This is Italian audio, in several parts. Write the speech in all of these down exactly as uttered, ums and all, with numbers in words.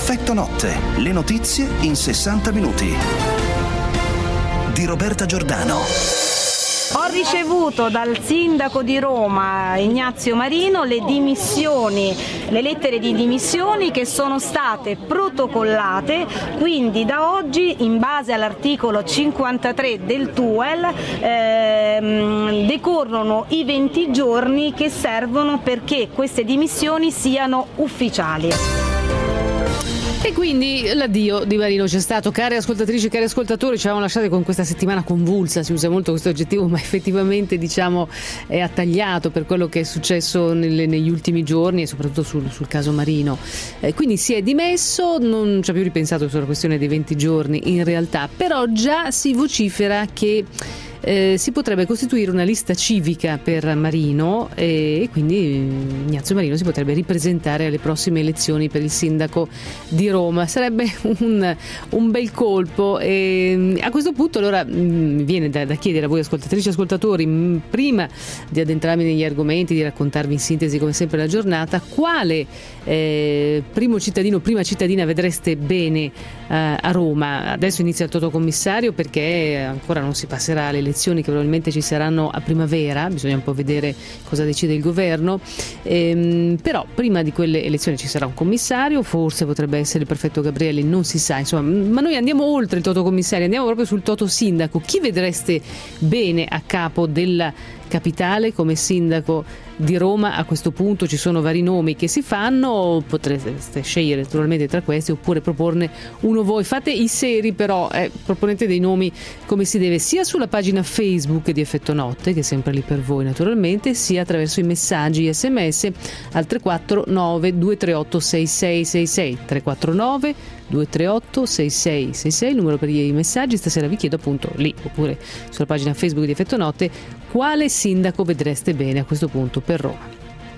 Effetto notte, le notizie in sessanta minuti. Di Roberta Giordano. Ho ricevuto dal sindaco di Roma, Ignazio Marino, le dimissioni, le lettere di dimissioni che sono state protocollate, quindi da oggi, in base all'articolo cinquantatré del T U E L, ehm, decorrono i venti giorni che servono perché queste dimissioni siano ufficiali. E quindi l'addio di Marino c'è stato. Care ascoltatrici, cari ascoltatori, ci avevamo lasciati con questa settimana convulsa, si usa molto questo aggettivo, ma effettivamente diciamo è attagliato per quello che è successo nelle, negli ultimi giorni e soprattutto sul, sul caso Marino. Eh, quindi si è dimesso, non ci ha più ripensato sulla questione dei venti giorni in realtà, però già si vocifera che Eh, si potrebbe costituire una lista civica per Marino e, e quindi Ignazio Marino si potrebbe ripresentare alle prossime elezioni per il sindaco di Roma. Sarebbe un, un bel colpo e a questo punto allora mi viene da, da chiedere a voi ascoltatrici e ascoltatori, mh, prima di addentrarmi negli argomenti, di raccontarvi in sintesi come sempre la giornata, quale eh, primo cittadino, prima cittadina vedreste bene eh, a Roma. Adesso inizia il Totocommissario perché ancora non si passerà alle elezioni che probabilmente ci saranno a primavera, bisogna un po' vedere cosa decide il governo, ehm, però prima di quelle elezioni ci sarà un commissario, forse potrebbe essere il prefetto Gabrielli, non si sa, insomma, ma noi andiamo oltre il Totocommissario, andiamo proprio sul Totosindaco. Chi vedreste bene a capo della capitale come sindaco di Roma? A questo punto ci sono vari nomi che si fanno, potreste scegliere naturalmente tra questi oppure proporne uno voi. Fate i seri però, eh, proponete dei nomi come si deve, sia sulla pagina Facebook di Effetto Notte, che è sempre lì per voi naturalmente, sia attraverso i messaggi sms al tre quattro nove due tre otto sei sei sei sei, tre quattro nove due tre otto sei sei sei sei, il numero per i messaggi. Stasera vi chiedo appunto lì oppure sulla pagina Facebook di Effetto Notte quale sindaco vedreste bene a questo punto per Roma.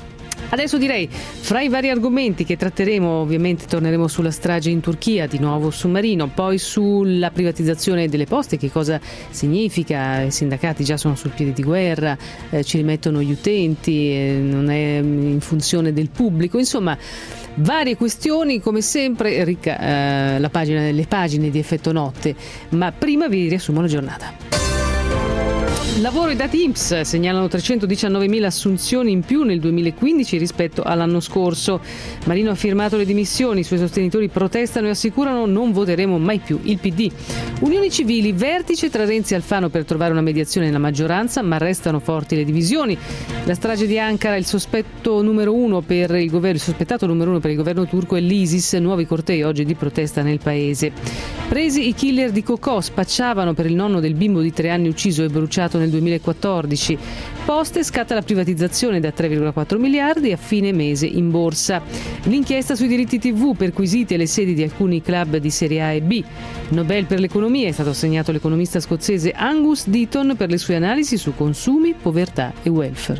Adesso direi, fra i vari argomenti che tratteremo, ovviamente torneremo sulla strage in Turchia, di nuovo su Marino, poi sulla privatizzazione delle poste, che cosa significa, i sindacati già sono sul piede di guerra, eh, ci rimettono gli utenti, eh, non è in funzione del pubblico, insomma varie questioni, come sempre ricca eh, la pagina, le pagine di Effetto Notte, ma prima vi riassumo la giornata. Lavoro e dati I N P S segnalano trecentodiciannovemila assunzioni in più nel duemilaquindici rispetto all'anno scorso. Marino ha firmato le dimissioni, i suoi sostenitori protestano e assicurano non voteremo mai più il P D. Unioni civili, vertice tra Renzi e Alfano per trovare una mediazione nella maggioranza, ma restano forti le divisioni. La strage di Ankara, il sospetto numero uno per il governo, il sospettato numero uno per il governo turco è l'ISIS, nuovi cortei oggi di protesta nel paese. Presi i killer di Cocò, spacciavano per il nonno del bimbo di tre anni ucciso e bruciato nel duemilaquattordici. Poste, scatta la privatizzazione da tre virgola quattro miliardi a fine mese in borsa. L'inchiesta sui diritti tivù, perquisite le sedi di alcuni club di Serie A e B. Nobel per l'economia è stato assegnato all'economista scozzese Angus Deaton per le sue analisi su consumi, povertà e welfare.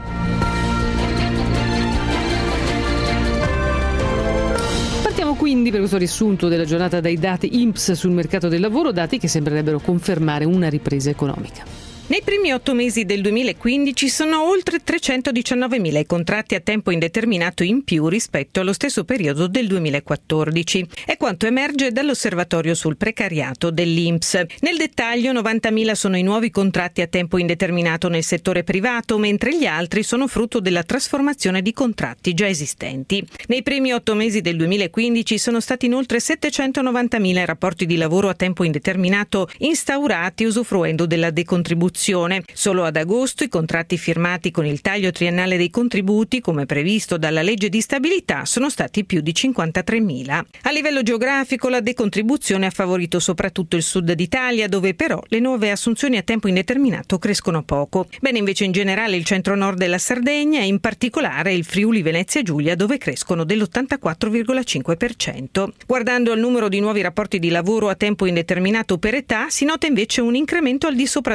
Partiamo quindi per questo riassunto della giornata dai dati I N P S sul mercato del lavoro, dati che sembrerebbero confermare una ripresa economica. Nei primi otto mesi del duemilaquindici sono oltre trecentodiciannovemila i contratti a tempo indeterminato in più rispetto allo stesso periodo del duemilaquattordici. È quanto emerge dall'osservatorio sul precariato dell'I N P S. Nel dettaglio novantamila sono i nuovi contratti a tempo indeterminato nel settore privato, mentre gli altri sono frutto della trasformazione di contratti già esistenti. Nei primi otto mesi del duemilaquindici sono stati inoltre settecentonovantamila i rapporti di lavoro a tempo indeterminato instaurati usufruendo della decontribuzione. Solo ad agosto i contratti firmati con il taglio triennale dei contributi, come previsto dalla legge di stabilità, sono stati più di cinquantatremila. A livello geografico la decontribuzione ha favorito soprattutto il sud d'Italia, dove però le nuove assunzioni a tempo indeterminato crescono poco. Bene invece in generale il centro-nord della Sardegna e in particolare il Friuli Venezia Giulia, dove crescono dell'ottantaquattro virgola cinque per cento. Guardando al numero di nuovi rapporti di lavoro a tempo indeterminato per età, si nota invece un incremento al di sopra della media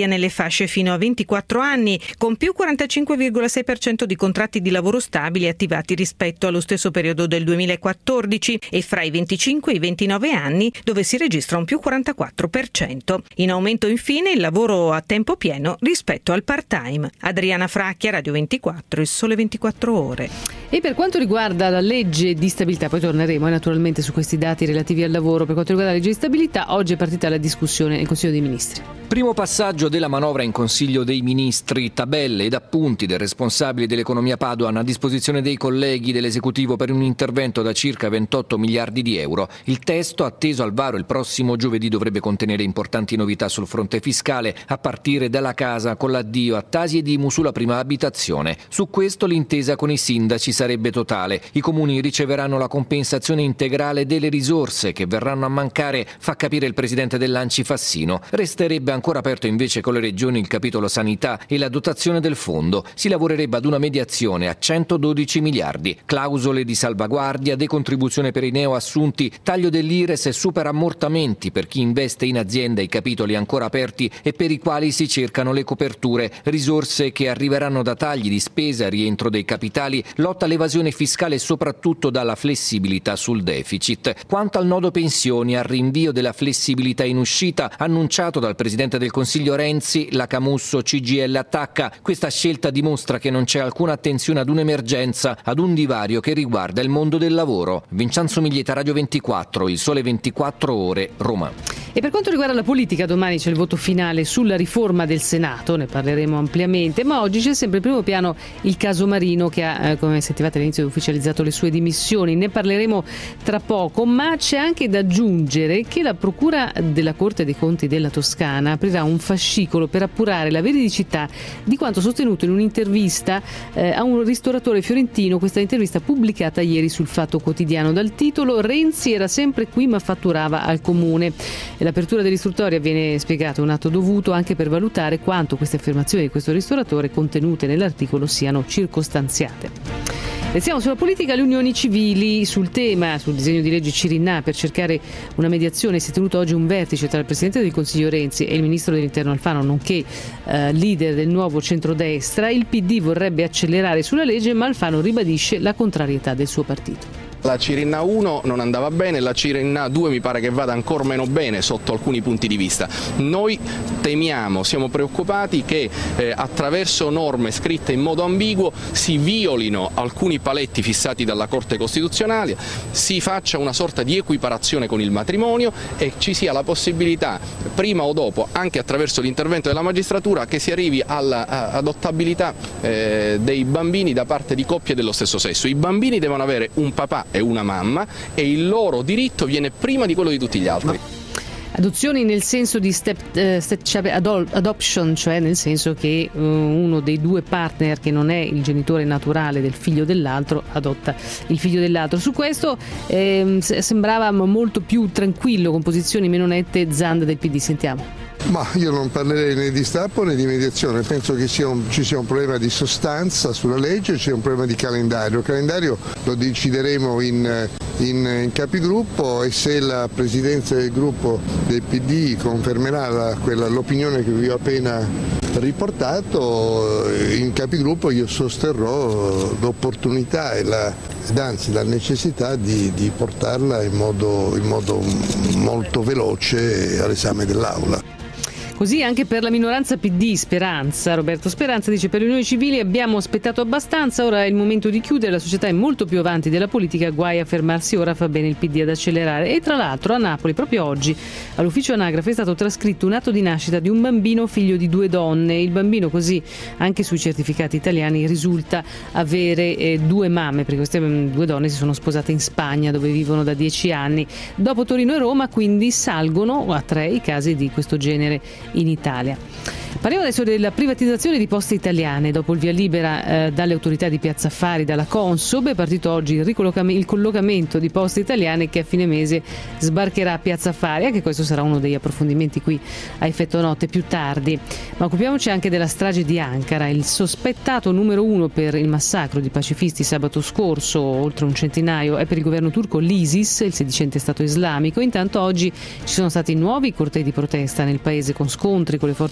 media nelle fasce fino a ventiquattro anni, con più quarantacinque virgola sei per cento di contratti di lavoro stabili attivati rispetto allo stesso periodo del duemilaquattordici, e fra i venticinque e i ventinove anni, dove si registra un più quarantaquattro per cento. In aumento infine il lavoro a tempo pieno rispetto al part-time. Adriana Fracchia, Radio ventiquattro, Il Sole ventiquattro Ore. E per quanto riguarda la legge di stabilità, poi torneremo eh, naturalmente su questi dati relativi al lavoro, per quanto riguarda la legge di stabilità, oggi è partita la discussione nel Consiglio dei Ministri. Primo passaggio della manovra in Consiglio dei Ministri, tabelle ed appunti del responsabile dell'economia Padoan a disposizione dei colleghi dell'esecutivo per un intervento da circa ventotto miliardi di euro. Il testo, atteso al varo il prossimo giovedì, dovrebbe contenere importanti novità sul fronte fiscale, a partire dalla casa con l'addio a Tasi ed I M U sulla prima abitazione. Su questo l'intesa con i sindaci sarebbe totale. I comuni riceveranno la compensazione integrale delle risorse che verranno a mancare, fa capire il presidente dell'Anci Fassino. Resterebbe ancora aperto invece con le regioni il capitolo sanità e la dotazione del fondo. Si lavorerebbe ad una mediazione a centododici miliardi. Clausole di salvaguardia, decontribuzione per i neoassunti, taglio dell'I R E S e superammortamenti per chi investe in azienda, i capitoli ancora aperti e per i quali si cercano le coperture. Risorse che arriveranno da tagli di spesa, rientro dei capitali, lotta all'evasione fiscale e soprattutto dalla flessibilità sul deficit. Quanto al nodo pensioni, al rinvio della flessibilità in uscita annunciato dal Presidente del Consiglio Renzi, la Camusso C G I L attacca. Questa scelta dimostra che non c'è alcuna attenzione ad un'emergenza, ad un divario che riguarda il mondo del lavoro. Vincenzo Miglieta, Radio ventiquattro, Il Sole ventiquattro Ore, Roma. E per quanto riguarda la politica, domani c'è il voto finale sulla riforma del Senato, ne parleremo ampiamente, ma oggi c'è sempre in primo piano il caso Marino che ha, eh, come sentivate all'inizio, ufficializzato le sue dimissioni. Ne parleremo tra poco, ma c'è anche da aggiungere che la Procura della Corte dei Conti della Toscana aprirà un fascicolo per appurare la veridicità di quanto sostenuto in un'intervista eh, a un ristoratore fiorentino, questa intervista pubblicata ieri sul Fatto Quotidiano dal titolo "Renzi era sempre qui ma fatturava al comune". E l'apertura dell'istruttoria viene spiegato un atto dovuto anche per valutare quanto queste affermazioni di questo ristoratore contenute nell'articolo siano circostanziate. Restiamo sulla politica. Le unioni civili. Sul tema, sul disegno di legge Cirinnà per cercare una mediazione, si è tenuto oggi un vertice tra il Presidente del Consiglio Renzi e il Ministro dell'Interno Alfano, nonché eh, leader del nuovo centrodestra. Il P D vorrebbe accelerare sulla legge, ma Alfano ribadisce la contrarietà del suo partito. La Cirinnà uno non andava bene, la Cirinnà due mi pare che vada ancora meno bene sotto alcuni punti di vista. Noi temiamo, siamo preoccupati che eh, attraverso norme scritte in modo ambiguo si violino alcuni paletti fissati dalla Corte Costituzionale, si faccia una sorta di equiparazione con il matrimonio e ci sia la possibilità, prima o dopo, anche attraverso l'intervento della magistratura, che si arrivi all'adottabilità eh, dei bambini da parte di coppie dello stesso sesso. I bambini devono avere un papà e una mamma e il loro diritto viene prima di quello di tutti gli altri. Adozioni nel senso di step, uh, step adoption, cioè nel senso che uh, uno dei due partner che non è il genitore naturale del figlio dell'altro adotta il figlio dell'altro. Su questo eh, sembrava molto più tranquillo, con posizioni meno nette, Zanda del P D. Sentiamo. Ma io non parlerei né di strappo né di mediazione, penso che sia un, ci sia un problema di sostanza sulla legge, c'è un problema di calendario. Il calendario lo decideremo in, in, in capigruppo e se la presidenza del gruppo del P D confermerà la, quella, l'opinione che vi ho appena riportato, in capigruppo io sosterrò l'opportunità e la, ed anzi la necessità di, di portarla in modo, in modo molto veloce all'esame dell'Aula. Così anche per la minoranza P D, Speranza. Roberto Speranza dice: per le unioni civili abbiamo aspettato abbastanza, ora è il momento di chiudere, la società è molto più avanti della politica, guai a fermarsi ora, fa bene il P D ad accelerare. E tra l'altro a Napoli proprio oggi all'ufficio anagrafe è stato trascritto un atto di nascita di un bambino figlio di due donne. Il bambino, così anche sui certificati italiani, risulta avere eh, due mamme, perché queste due donne si sono sposate in Spagna dove vivono da dieci anni. Dopo Torino e Roma quindi salgono a tre i casi di questo genere in Italia. Parliamo adesso della privatizzazione di Poste Italiane. Dopo il via libera eh, dalle autorità di Piazza Affari, dalla Consob, è partito oggi il, il collocamento di Poste Italiane che a fine mese sbarcherà a Piazza Affari. Anche questo sarà uno degli approfondimenti qui a Effetto Notte più tardi. Ma occupiamoci anche della strage di Ankara. Il sospettato numero uno per il massacro di pacifisti sabato scorso, oltre un centinaio, è per il governo turco l'ISIS, il sedicente Stato islamico. Intanto oggi ci sono stati nuovi cortei di protesta nel paese con scontri con le forze dell'ordine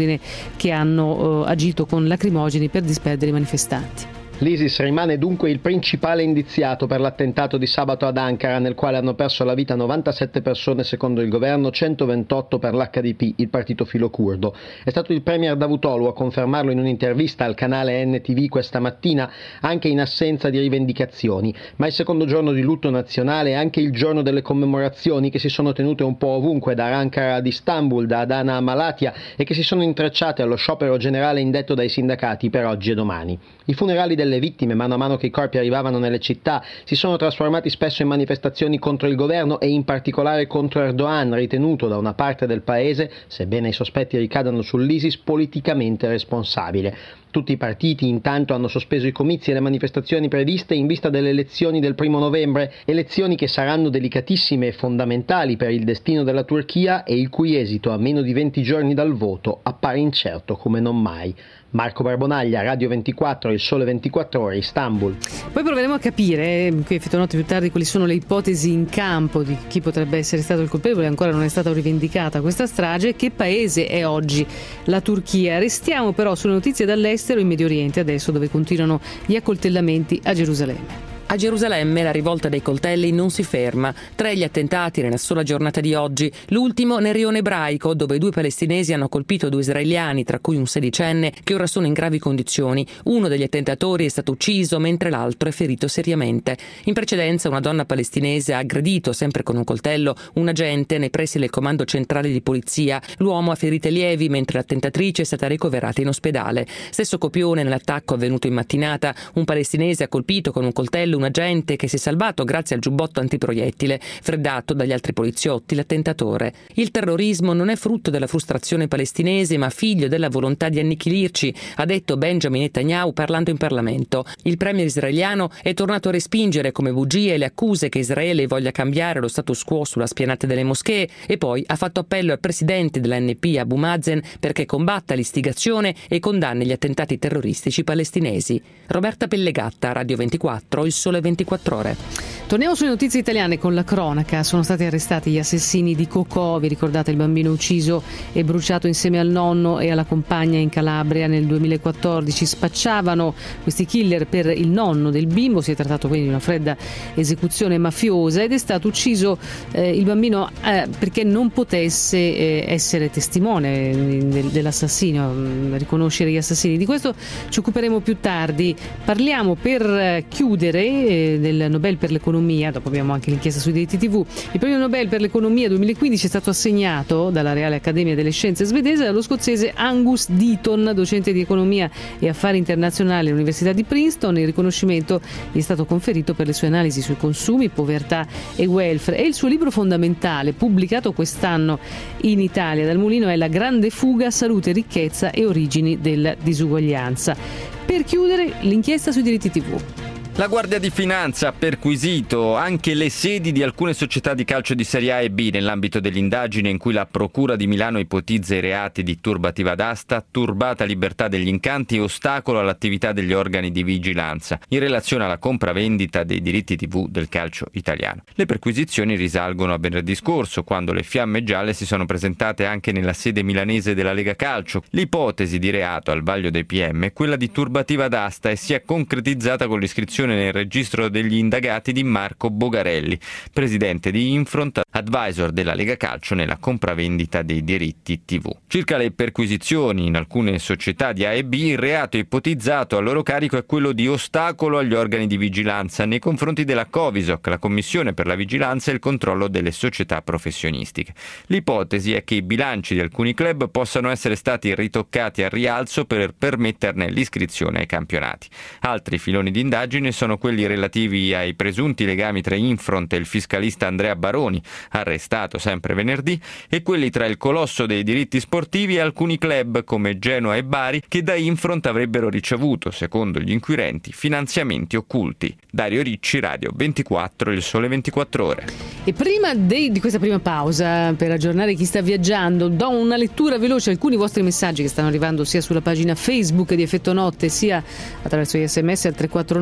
dell'ordine che hanno eh, agito con lacrimogeni per disperdere i manifestanti. L'ISIS rimane dunque il principale indiziato per l'attentato di sabato ad Ankara, nel quale hanno perso la vita novantasette persone secondo il governo, centoventotto per l'H D P, il partito filocurdo. È stato il premier Davutoglu a confermarlo in un'intervista al canale N T V questa mattina, anche in assenza di rivendicazioni. Ma il secondo giorno di lutto nazionale è anche il giorno delle commemorazioni che si sono tenute un po' ovunque, da Ankara ad Istanbul, da Adana a Malatya, e che si sono intrecciate allo sciopero generale indetto dai sindacati per oggi e domani. I funerali delle vittime, mano a mano che i corpi arrivavano nelle città, si sono trasformati spesso in manifestazioni contro il governo e in particolare contro Erdogan, ritenuto da una parte del paese, sebbene i sospetti ricadano sull'ISIS, politicamente responsabile. Tutti i partiti intanto hanno sospeso i comizi e le manifestazioni previste in vista delle elezioni del primo novembre, elezioni che saranno delicatissime e fondamentali per il destino della Turchia e il cui esito a meno di venti giorni dal voto appare incerto come non mai. Marco Barbonaglia, Radio ventiquattro, Il Sole ventiquattro Ore, Istanbul. Poi proveremo a capire, qui a Fittonotte più tardi, quali sono le ipotesi in campo di chi potrebbe essere stato il colpevole. Ancora non è stata rivendicata questa strage. Che paese è oggi la Turchia? Restiamo però sulle notizie dall'estero, in Medio Oriente adesso, dove continuano gli accoltellamenti a Gerusalemme. A Gerusalemme la rivolta dei coltelli non si ferma. Tre gli attentati nella sola giornata di oggi, l'ultimo nel rione ebraico, dove due palestinesi hanno colpito due israeliani, tra cui un sedicenne, che ora sono in gravi condizioni. Uno degli attentatori è stato ucciso, mentre l'altro è ferito seriamente. In precedenza una donna palestinese ha aggredito, sempre con un coltello, un agente nei pressi del comando centrale di polizia. L'uomo ha ferite lievi, mentre l'attentatrice è stata ricoverata in ospedale. Stesso copione nell'attacco avvenuto in mattinata. Un palestinese ha colpito con un coltello un agente che si è salvato grazie al giubbotto antiproiettile, freddato dagli altri poliziotti l'attentatore. Il terrorismo non è frutto della frustrazione palestinese, ma figlio della volontà di annichilirci, ha detto Benjamin Netanyahu parlando in Parlamento. Il premier israeliano è tornato a respingere come bugie le accuse che Israele voglia cambiare lo status quo sulla spianata delle moschee e poi ha fatto appello al presidente dell'A N P Abu Mazen perché combatta l'istigazione e condanni gli attentati terroristici palestinesi. Roberta Pellegatta, Radio ventiquattro, Il Sole ventiquattro Ore. Torniamo sulle notizie italiane con la cronaca. Sono stati arrestati gli assassini di Cocò, vi ricordate il bambino ucciso e bruciato insieme al nonno e alla compagna in Calabria nel duemilaquattordici. Spacciavano questi killer per il nonno del bimbo, si è trattato quindi di una fredda esecuzione mafiosa ed è stato ucciso eh, il bambino eh, perché non potesse eh, essere testimone del, dell'assassinio, mh, riconoscere gli assassini. Di questo ci occuperemo più tardi. Parliamo per eh, chiudere eh, del Nobel per l'economia. Dopo abbiamo anche l'inchiesta sui diritti tivù. Il premio Nobel per l'economia duemilaquindici è stato assegnato dalla Reale Accademia delle Scienze svedese allo scozzese Angus Deaton, docente di economia e affari internazionali all'Università di Princeton. Il riconoscimento gli è stato conferito per le sue analisi sui consumi, povertà e welfare, e il suo libro fondamentale, pubblicato quest'anno in Italia dal Mulino, è La grande fuga, salute, ricchezza e origini della disuguaglianza. Per chiudere, l'inchiesta sui diritti tivù. La Guardia di Finanza ha perquisito anche le sedi di alcune società di calcio di Serie A e B nell'ambito dell'indagine in cui la Procura di Milano ipotizza i reati di turbativa d'asta, turbata libertà degli incanti e ostacolo all'attività degli organi di vigilanza in relazione alla compravendita dei diritti tivù del calcio italiano. Le perquisizioni risalgono a venerdì scorso, quando le fiamme gialle si sono presentate anche nella sede milanese della Lega Calcio. L'ipotesi di reato al vaglio dei P M è quella di turbativa d'asta e si è concretizzata con l'iscrizione nel registro degli indagati di Marco Bogarelli, presidente di Infront, advisor della Lega Calcio nella compravendita dei diritti tivù. Circa le perquisizioni in alcune società di A e B, il reato ipotizzato a loro carico è quello di ostacolo agli organi di vigilanza nei confronti della Covisoc, la Commissione per la vigilanza e il controllo delle società professionistiche. L'ipotesi è che i bilanci di alcuni club possano essere stati ritoccati al rialzo per permetterne l'iscrizione ai campionati. Altri filoni di indagine sono quelli relativi ai presunti legami tra Infront e il fiscalista Andrea Baroni, arrestato sempre venerdì, e quelli tra il colosso dei diritti sportivi e alcuni club come Genoa e Bari che da Infront avrebbero ricevuto, secondo gli inquirenti, finanziamenti occulti. Dario Ricci, Radio ventiquattro, Il Sole ventiquattro Ore. E prima dei, di questa prima pausa, per aggiornare chi sta viaggiando, do una lettura veloce a alcuni vostri messaggi che stanno arrivando sia sulla pagina Facebook di Effetto Notte sia attraverso gli sms al tre quattro nove due tre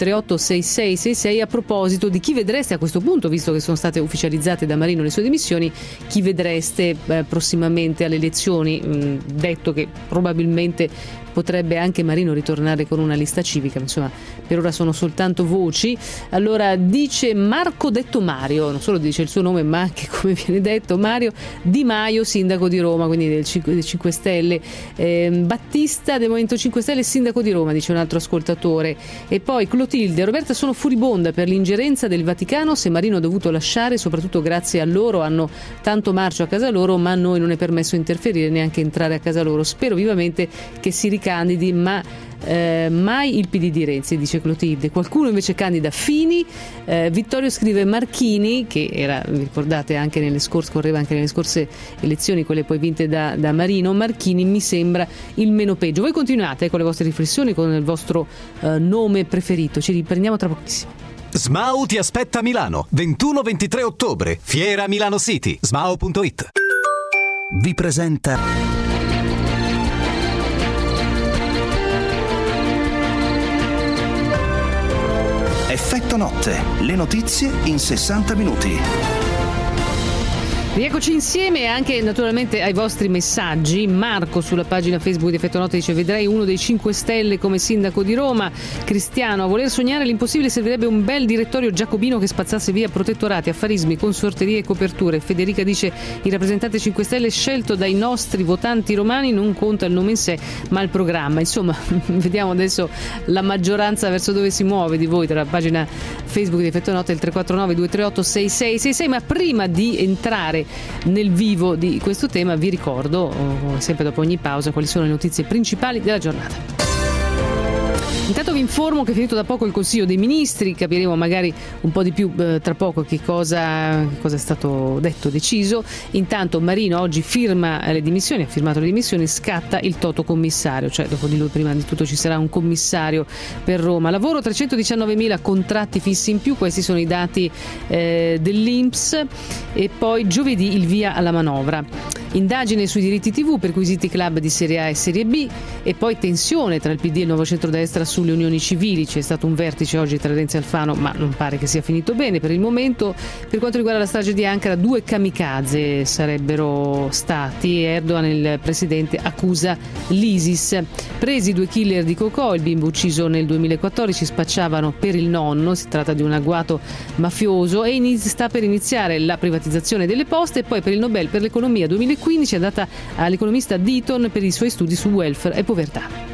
tre otto sei sei sei sei a proposito di chi vedreste a questo punto, visto che sono state ufficializzate da Marino le sue dimissioni, chi vedreste eh, prossimamente alle elezioni, mh, detto che probabilmente potrebbe anche Marino ritornare con una lista civica, insomma per ora sono soltanto voci. Allora dice Marco detto Mario, non solo dice il suo nome ma anche come viene detto Mario Di Maio, sindaco di Roma, quindi del cinque Stelle, eh, Battista del Movimento cinque Stelle, sindaco di Roma, dice un altro ascoltatore. E poi Clotilde, Roberta, sono furibonda per l'ingerenza del Vaticano, se Marino ha dovuto lasciare, soprattutto grazie a loro, hanno tanto marcio a casa loro, ma a noi non è permesso interferire, neanche entrare a casa loro. Spero vivamente che si candidi, ma eh, mai il P D di Renzi, dice Clotilde. Qualcuno invece candida Fini. eh, Vittorio scrive Marchini, che era, vi ricordate, anche nelle scorse, correva anche nelle scorse elezioni, quelle poi vinte da, da Marino. Marchini mi sembra il meno peggio. Voi continuate con le vostre riflessioni, con il vostro eh, nome preferito. Ci riprendiamo tra pochissimo. S M A U ti aspetta a Milano, ventuno ventitré ottobre, Fiera Milano City, smau punto it. Vi presenta Effetto Notte, le notizie in sessanta minuti. Rieccoci insieme e anche naturalmente ai vostri messaggi. Marco sulla pagina Facebook di Effetto Notte dice: vedrei uno dei cinque Stelle come sindaco di Roma. Cristiano: a voler sognare l'impossibile servirebbe un bel direttorio giacobino che spazzasse via protettorati, affarismi, consorterie e coperture. Federica dice: il rappresentante cinque Stelle scelto dai nostri votanti romani non conta il nome in sé ma il programma. Insomma, vediamo adesso la maggioranza verso dove si muove di voi. Tra la pagina Facebook di Effetto Notte il tre quattro nove due tre otto sei sei sei sei. Ma prima di entrare nel vivo di questo tema vi ricordo, sempre dopo ogni pausa, quali sono le notizie principali della giornata. Intanto vi informo che è finito da poco il Consiglio dei Ministri, capiremo magari un po' di più eh, tra poco che cosa, cosa è stato detto, deciso. Intanto Marino oggi firma le dimissioni, ha firmato le dimissioni, scatta il toto commissario, cioè dopo di lui prima di tutto ci sarà un commissario per Roma. Lavoro trecentodiciannovemila contratti fissi in più, questi sono i dati eh, dell'I N P S. E poi giovedì il via alla manovra. Indagine sui diritti tivù, perquisiti club di Serie A e Serie B, e poi tensione tra il P D e il nuovo centrodestra sulle unioni civili. C'è stato un vertice oggi tra Renzi e Alfano, ma non pare che sia finito bene per il momento. Per quanto riguarda la strage di Ankara, due kamikaze sarebbero stati. Erdogan, il presidente, accusa l'ISIS. Presi due killer di Cocò, il bimbo ucciso nel duemilaquattordici, spacciavano per il nonno, si tratta di un agguato mafioso, e iniz- sta per iniziare la privatizzazione delle poste. E poi per il Nobel per l'economia duemilaquindici è data all'economista Deaton per i suoi studi su welfare e povertà.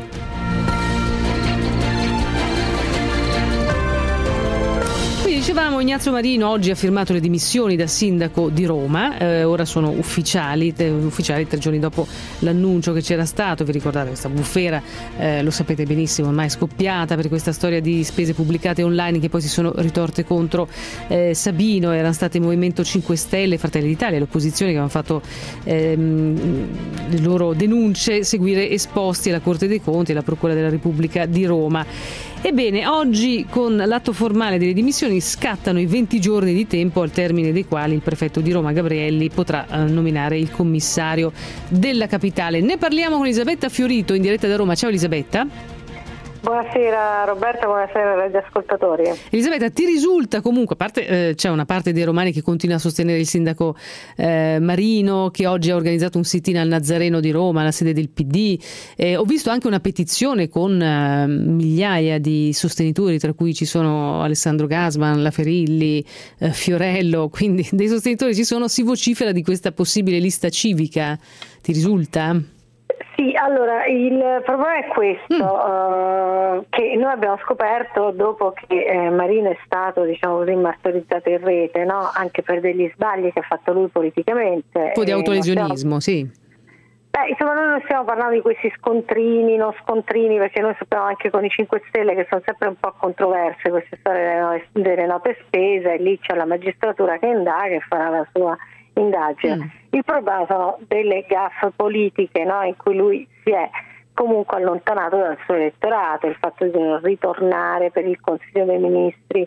Dicevamo, Ignazio Marino oggi ha firmato le dimissioni da sindaco di Roma, eh, ora sono ufficiali, te, ufficiali tre giorni dopo l'annuncio che c'era stato. Vi ricordate questa bufera, eh, lo sapete benissimo, ormai scoppiata per questa storia di spese pubblicate online che poi si sono ritorte contro eh, Sabino. Erano state il Movimento cinque Stelle, Fratelli d'Italia, l'opposizione, che avevano fatto ehm, le loro denunce seguire esposti alla Corte dei Conti e alla Procura della Repubblica di Roma. Ebbene, oggi con l'atto formale delle dimissioni scattano i venti giorni di tempo al termine dei quali il prefetto di Roma Gabrielli potrà eh, nominare il commissario della capitale. Ne parliamo con Elisabetta Fiorito in diretta da Roma. Ciao Elisabetta. Buonasera Roberta, buonasera agli ascoltatori. Elisabetta, ti risulta comunque, a parte eh, c'è una parte dei romani che continua a sostenere il sindaco eh, Marino, che oggi ha organizzato un sit-in al Nazareno di Roma, la sede del P D. Eh, ho visto anche una petizione con eh, migliaia di sostenitori, tra cui ci sono Alessandro Gasman, La Ferilli, eh, Fiorello, quindi dei sostenitori ci sono. Si vocifera di questa possibile lista civica, ti risulta? Sì, allora il problema è questo, mm. uh, che noi abbiamo scoperto dopo che eh, Marino è stato, diciamo così, martorizzato in rete, no? Anche per degli sbagli che ha fatto lui politicamente. Un po' di autolesionismo, stiamo... sì. Beh, insomma, noi non stiamo parlando di questi scontrini, non scontrini, perché noi sappiamo anche con i cinque Stelle che sono sempre un po' controverse queste storie delle note spese, e lì c'è la magistratura che indaga e farà la sua indagine. Mm. Il problema sono delle gaffe politiche, no? In cui lui si è comunque allontanato dal suo elettorato, il fatto di non ritornare per il Consiglio dei Ministri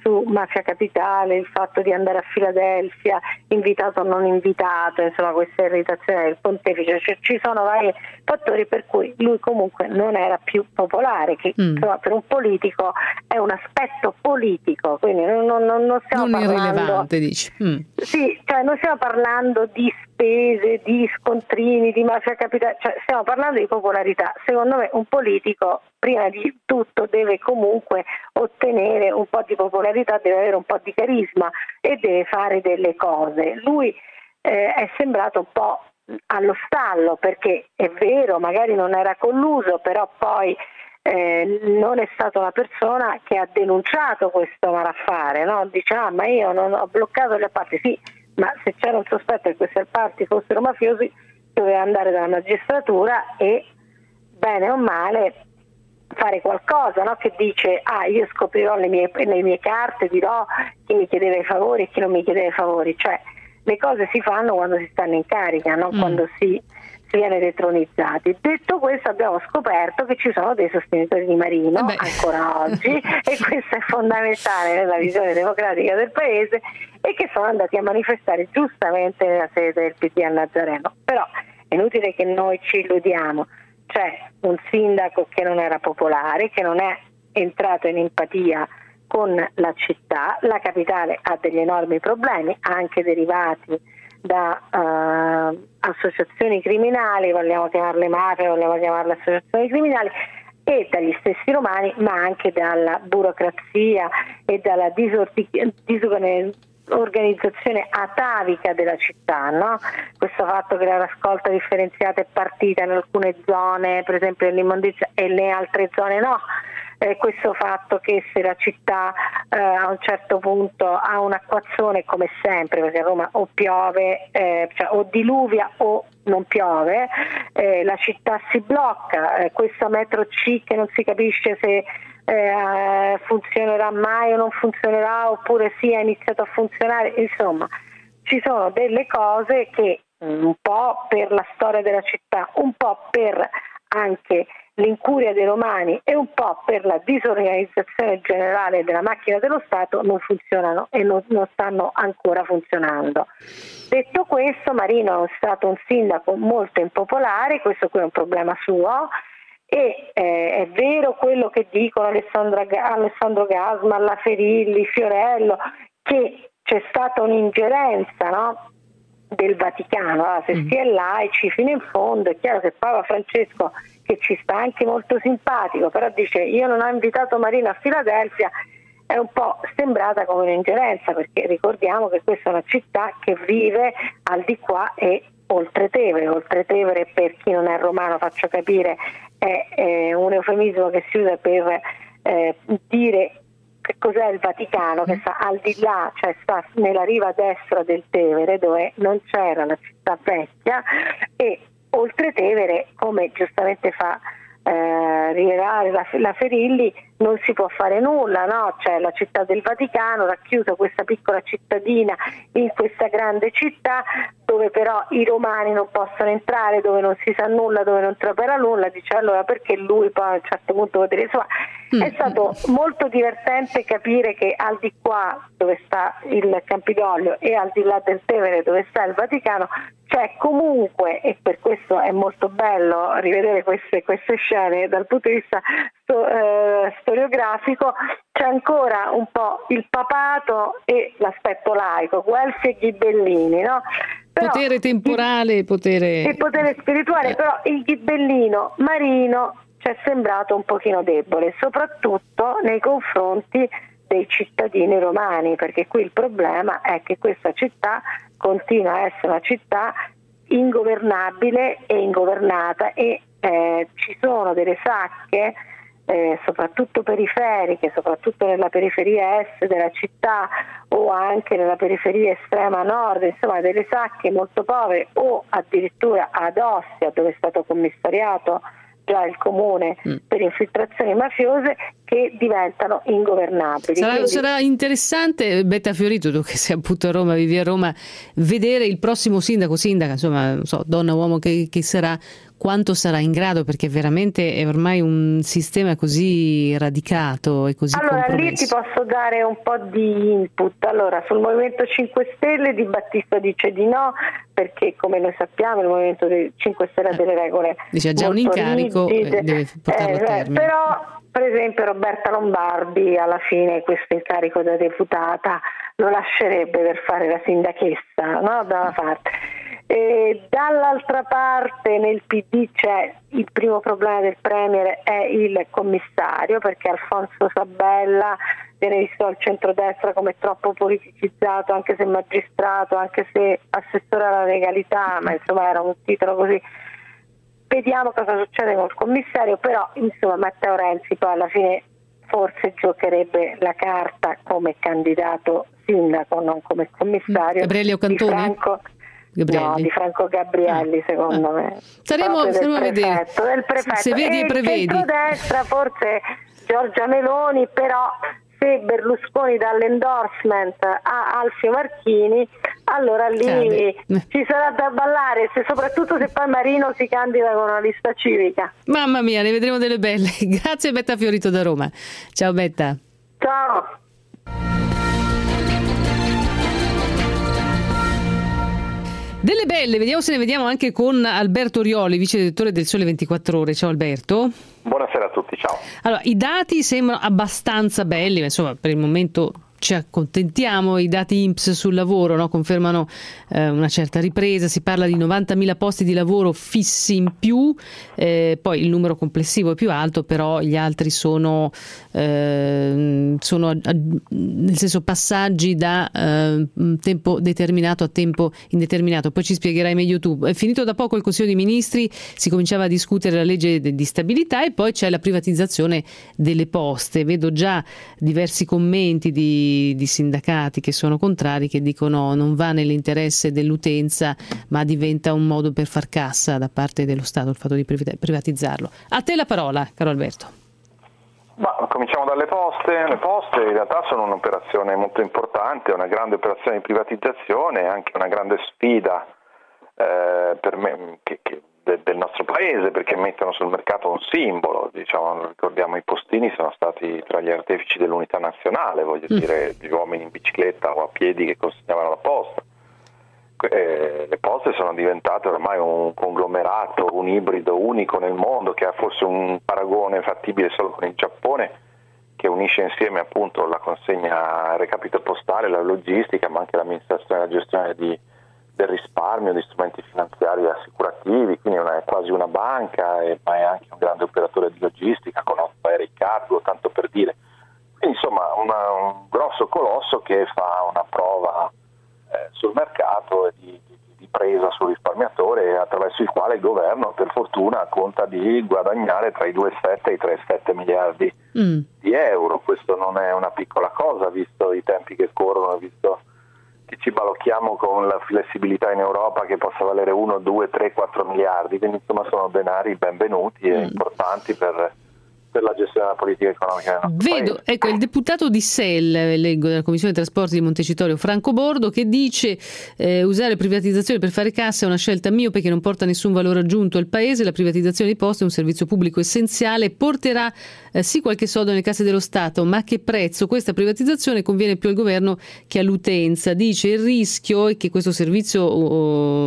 su Mafia Capitale, il fatto di andare a Filadelfia, invitato o non invitato, insomma questa irritazione del pontefice, cioè, ci sono vari fattori per cui lui comunque non era più popolare, che mm. insomma, per un politico è un aspetto politico, quindi non, non, non stiamo non parlando... irrilevante, dici. Mm. Sì, cioè non stiamo parlando di spese, di scontrini, di Mafia Capitale, cioè stiamo parlando di popolarità. Secondo me un politico prima di tutto deve comunque ottenere un po' di popolarità, deve avere un po' di carisma e deve fare delle cose. Lui eh, è sembrato un po' allo stallo, perché è vero, magari non era colluso, però poi eh, non è stata una persona che ha denunciato questo malaffare, no? Dice, ah, ma io non ho bloccato le parti, sì, ma se c'era un sospetto che queste parti fossero mafiosi doveva andare dalla magistratura e, bene o male, fare qualcosa, no? Che dice, ah, io scoprirò le mie, le mie carte, dirò chi mi chiedeva i favori e chi non mi chiedeva i favori, cioè le cose si fanno quando si stanno in carica, non mm. quando si, si viene detronizzati. Detto questo, abbiamo scoperto che ci sono dei sostenitori di Marino eh ancora oggi e questo è fondamentale nella visione democratica del paese, e che sono andati a manifestare giustamente nella sede del P D a Nazareno. Però è inutile che noi ci illudiamo, c'è un sindaco che non era popolare, che non è entrato in empatia con la città, la capitale ha degli enormi problemi anche derivati da uh, associazioni criminali, vogliamo chiamarle mafie, vogliamo chiamarle associazioni criminali, e dagli stessi romani, ma anche dalla burocrazia e dalla disorganizzazione atavica della città, no? Questo fatto che la raccolta differenziata è partita in alcune zone, per esempio nell'immondizia, e in altre zone no. Eh, questo fatto che se la città eh, a un certo punto ha un'acquazzone, come sempre, perché a Roma o piove, eh, cioè, o diluvia o non piove, eh, la città si blocca, eh, questa metro C che non si capisce se eh, funzionerà mai o non funzionerà, oppure sì, ha iniziato a funzionare, insomma ci sono delle cose che un po' per la storia della città, un po' per anche l'incuria dei romani e un po' per la disorganizzazione generale della macchina dello Stato non funzionano e non, non stanno ancora funzionando. Detto questo, Marino è stato un sindaco molto impopolare, questo qui è un problema suo, e eh, è vero quello che dicono Alessandra, Alessandro Gasman, La Ferilli, Fiorello, che c'è stata un'ingerenza, no? Del Vaticano, allora, se mm. si è laici fino in fondo, è chiaro che Papa Francesco, che ci sta anche molto simpatico, però dice io non ho invitato Marino a Filadelfia, è un po' sembrata come un'ingerenza, perché ricordiamo che questa è una città che vive al di qua e oltre Tevere. Oltre Tevere, per chi non è romano, faccio capire, è, è un eufemismo che si usa per eh, dire che cos'è il Vaticano, che sta al di là, cioè sta nella riva destra del Tevere, dove non c'era la città vecchia, e oltre Tevere, come giustamente fa eh, rilevare la, la Ferilli, non si può fare nulla, no? Cioè la città del Vaticano racchiusa questa piccola cittadina in questa grande città, dove però i romani non possono entrare, dove non si sa nulla, dove non trapela nulla. Dice allora perché lui poi a un certo punto vuol dire, insomma, è stato molto divertente capire che al di qua dove sta il Campidoglio e al di là del Tevere dove sta il Vaticano c'è comunque, e per questo è molto bello rivedere queste, queste scene dal punto di vista sto, eh, storiografico, c'è ancora un po' il papato e l'aspetto laico, Guelfi e Ghibellini, no? Però, potere temporale, potere... il potere spirituale, eh. Però il ghibellino Marino ci è sembrato un pochino debole, soprattutto nei confronti dei cittadini romani, perché qui il problema è che questa città continua a essere una città ingovernabile e ingovernata, e eh, ci sono delle sacche eh, soprattutto periferiche, soprattutto nella periferia est della città o anche nella periferia estrema nord, insomma delle sacche molto povere, o addirittura ad Ostia, dove è stato commissariato già il comune mm. per infiltrazioni mafiose, che diventano ingovernabili. Sarà, Quindi... sarà interessante, Betta Fiorito, tu che sei appunto a Roma, vivi a Roma, vedere il prossimo sindaco, sindaca, insomma, non so, donna, uomo che, che sarà, quanto sarà in grado, perché veramente è ormai un sistema così radicato e così allora, compromesso. Lì ti posso dare un po' di input. Allora, sul Movimento cinque Stelle Di Battista dice di no, perché come noi sappiamo il Movimento cinque Stelle ha delle regole dice ha già un incarico rigide, e deve portarlo eh, a termine. Però per esempio Roberta Lombardi alla fine questo incarico da deputata lo lascerebbe per fare la sindachessa, no? Da una parte. E dall'altra parte nel P D c'è il primo problema del Premier è il commissario, perché Alfonso Sabella viene visto dal centrodestra come troppo politicizzato, anche se magistrato, anche se assessore alla legalità, ma insomma era un titolo così. Vediamo cosa succede col commissario, però insomma Matteo Renzi poi alla fine forse giocherebbe la carta come candidato sindaco, non come commissario. Gabrielli Di Cantone? Franco, Gabrielli. no, di Franco Gabrielli, ah, secondo ah. me. Saremo, saremo a vedere. Del prefetto. Se vedi e prevedi. Il centrodestra forse Giorgia Meloni, però se Berlusconi dà l'endorsement a Alfio Marchini, allora lì Cade. ci sarà da ballare, se, soprattutto se poi Marino si candida con una lista civica. Mamma mia, ne vedremo delle belle. Grazie Betta Fiorito da Roma. Ciao Betta. Ciao. Delle belle, vediamo se ne vediamo anche con Alberto Rioli, vice direttore del Sole ventiquattro Ore. Ciao Alberto. Buonasera a tutti, ciao. Allora, i dati sembrano abbastanza belli, ma insomma per il momento ci accontentiamo. I dati I N P S sul lavoro, no, confermano eh, una certa ripresa, si parla di novantamila posti di lavoro fissi in più, eh, poi il numero complessivo è più alto, però gli altri sono, eh, sono a, a, nel senso passaggi da eh, tempo determinato a tempo indeterminato. Poi ci spiegherai meglio tu. È finito da poco il Consiglio dei Ministri, si cominciava a discutere la legge di stabilità e poi c'è la privatizzazione delle poste. Vedo già diversi commenti di di sindacati che sono contrari, che dicono non va nell'interesse dell'utenza ma diventa un modo per far cassa da parte dello Stato il fatto di privatizzarlo. A te la parola, caro Alberto. Ma cominciamo dalle poste. Le poste in realtà sono un'operazione molto importante, una grande operazione di privatizzazione, anche una grande sfida eh, per me, che, che del nostro paese, perché mettono sul mercato un simbolo, diciamo, ricordiamo i postini sono stati tra gli artefici dell'unità nazionale, voglio mm. dire, gli uomini in bicicletta o a piedi che consegnavano la posta. Eh, le poste sono diventate ormai un conglomerato, un ibrido unico nel mondo, che ha forse un paragone fattibile solo con il Giappone, che unisce insieme appunto la consegna recapito postale, la logistica, ma anche l'amministrazione e la gestione di del risparmio, di strumenti finanziari e assicurativi, quindi è quasi una banca, e, ma è anche un grande operatore di logistica con otto aerei cargo, tanto per dire. Quindi insomma una, un grosso colosso che fa una prova eh, sul mercato e di, di, di presa sul risparmiatore, attraverso il quale il governo per fortuna conta di guadagnare tra i due virgola sette e i tre virgola sette miliardi mm. di euro. Questo non è una piccola cosa, visto i tempi che corrono, visto che ci balocchiamo con la flessibilità in Europa che possa valere uno, due, tre, quattro miliardi, quindi insomma sono denari benvenuti e mm. importanti per, per la gestione della politica economica del nostro Vedo, paese. Ecco, il deputato di S E L, leggo della Commissione Trasporti di Montecitorio, Franco Bordo, che dice eh, usare privatizzazione per fare cassa è una scelta miope che non porta nessun valore aggiunto al paese. La privatizzazione di poste è un servizio pubblico essenziale, porterà eh, sì qualche soldo nelle casse dello Stato, ma a che prezzo? Questa privatizzazione conviene più al governo che all'utenza. Dice il rischio è che questo servizio oh,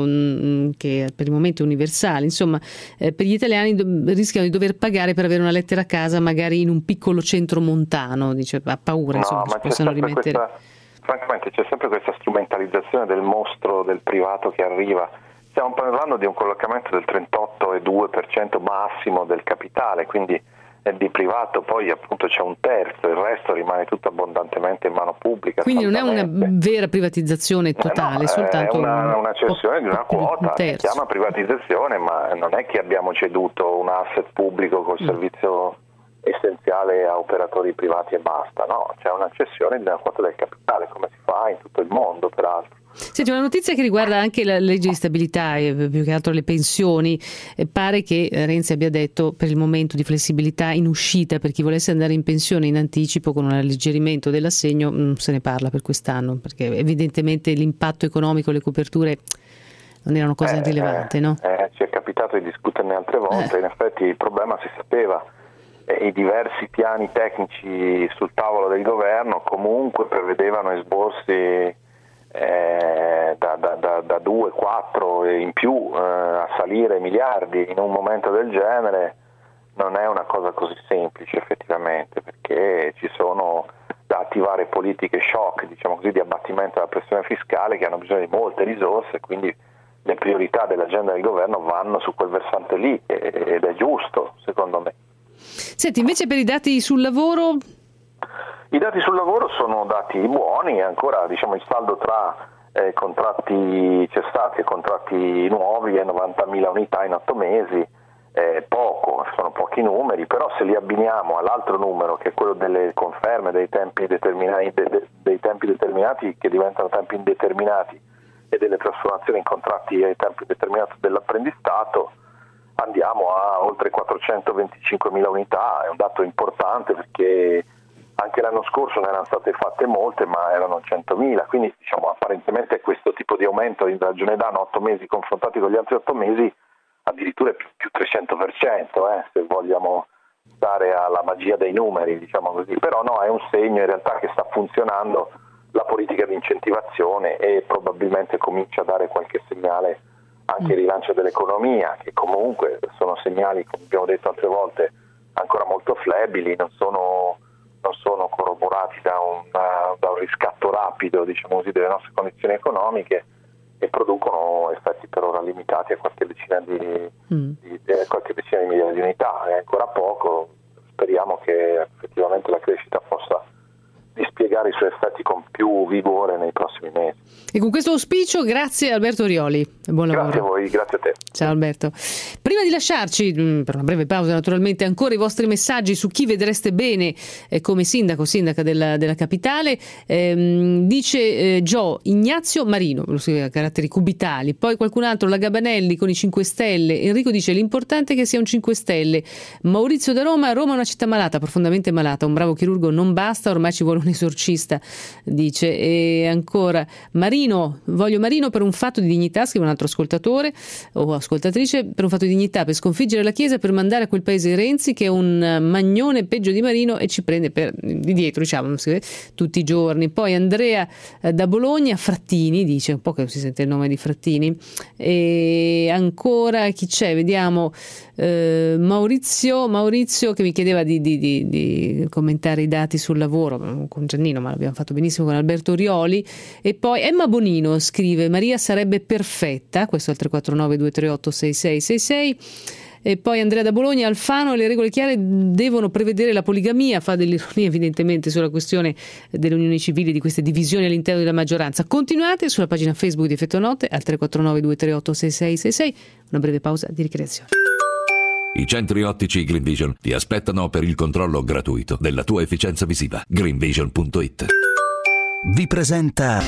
che per il momento è universale, insomma eh, per gli italiani do- rischiano di dover pagare per avere una lettera a casa magari in un piccolo centro montano, dice, ha paura, insomma, no, ma si possono rimettere. Questa, francamente c'è sempre questa strumentalizzazione del mostro del privato che arriva. Stiamo parlando di un collocamento del trentotto virgola due per cento massimo del capitale, quindi di privato poi appunto c'è un terzo, il resto rimane tutto abbondantemente in mano pubblica. Quindi non è una vera privatizzazione totale, no, soltanto è una, una cessione un, di una quota, si chiama privatizzazione, ma non è che abbiamo ceduto un asset pubblico col mm. servizio essenziale a operatori privati e basta, no, c'è una cessione di una quota del capitale, come si fa in tutto il mondo peraltro. Senti, una notizia che riguarda anche la legge di stabilità e più che altro le pensioni. Eh, pare che Renzi abbia detto per il momento di flessibilità in uscita per chi volesse andare in pensione in anticipo con un alleggerimento dell'assegno, non se ne parla per quest'anno, perché evidentemente l'impatto economico, le coperture non erano cose eh, rilevanti, eh, no? Eh, ci è capitato di discuterne altre volte, eh. in effetti il problema si sapeva. I diversi piani tecnici sul tavolo del governo comunque prevedevano esborsi eh, da, da, da, da due, quattro e in più eh, a salire miliardi in un momento del genere. Non è una cosa così semplice effettivamente, perché ci sono da attivare politiche shock, diciamo così, di abbattimento della pressione fiscale che hanno bisogno di molte risorse, quindi le priorità dell'agenda del governo vanno su quel versante lì ed è giusto secondo me. Senti, invece per i dati sul lavoro? I dati sul lavoro sono dati buoni, ancora diciamo il saldo tra eh, contratti cessati e contratti nuovi è novantamila unità in otto mesi, è poco, sono pochi numeri, però se li abbiniamo all'altro numero che è quello delle conferme dei tempi determinati, de, de, dei tempi determinati che diventano tempi indeterminati e delle trasformazioni in contratti a tempo indeterminato dell'apprendistato, andiamo a oltre quattrocentoventicinquemila unità. È un dato importante perché anche l'anno scorso ne erano state fatte molte, ma erano centomila, quindi diciamo apparentemente questo tipo di aumento in ragione d'anno, otto mesi confrontati con gli altri otto mesi, addirittura più, più trecento per cento, eh, se vogliamo stare alla magia dei numeri, diciamo così. Però no, è un segno in realtà che sta funzionando la politica di incentivazione e probabilmente comincia a dare qualche segnale anche il rilancio dell'economia, che comunque sono segnali, come abbiamo detto altre volte, ancora molto flebili, non sono, non sono corroborati da un, da un riscatto rapido, diciamo così, delle nostre condizioni economiche, e producono effetti per ora limitati a qualche decina di, mm. di, di, qualche decina di migliaia di unità. È ancora poco, speriamo che effettivamente la crescita possa dispiegare i suoi effetti con più vigore nei prossimi mesi. E con questo auspicio, grazie Alberto Orioli. Buon lavoro. Grazie a voi, grazie a te. Ciao Alberto. Prima di lasciarci, per una breve pausa naturalmente, ancora i vostri messaggi su chi vedreste bene eh, come sindaco, sindaca della, della capitale. Ehm, dice eh, Gio, Ignazio Marino, lo scrive a caratteri cubitali, poi qualcun altro, la Gabanelli con i cinque Stelle. Enrico dice l'importante è che sia un cinque Stelle. Maurizio da Roma, Roma è una città malata, profondamente malata, un bravo chirurgo non basta, ormai ci vuole un esorcista, dice. E ancora Marino, voglio Marino per un fatto di dignità, scrive un altro ascoltatore o ascoltatrice, per un fatto di dignità, per sconfiggere la Chiesa, per mandare a quel paese Renzi che è un magnone peggio di Marino e ci prende per, di dietro, diciamo, tutti i giorni. Poi Andrea eh, da Bologna, Frattini, dice, un po' che non si sente il nome di Frattini. E ancora chi c'è? Vediamo eh, Maurizio Maurizio che mi chiedeva di, di, di, di commentare i dati sul lavoro con Giannino, ma l'abbiamo fatto benissimo con Alberto Orioli. E poi Emma Bonino scrive Maria sarebbe perfetta, questo è il tre quattro nove due tre otto sei sei sei sei. E poi Andrea da Bologna, Alfano, le regole chiare devono prevedere la poligamia, fa dell'ironia evidentemente sulla questione delle unioni civili, di queste divisioni all'interno della maggioranza. Continuate sulla pagina Facebook di Effetto Notte al tre quattro nove due tre otto sei sei sei sei. Una breve pausa di ricreazione. I centri ottici Green Vision ti aspettano per il controllo gratuito della tua efficienza visiva. green vision punto it. Vi presenta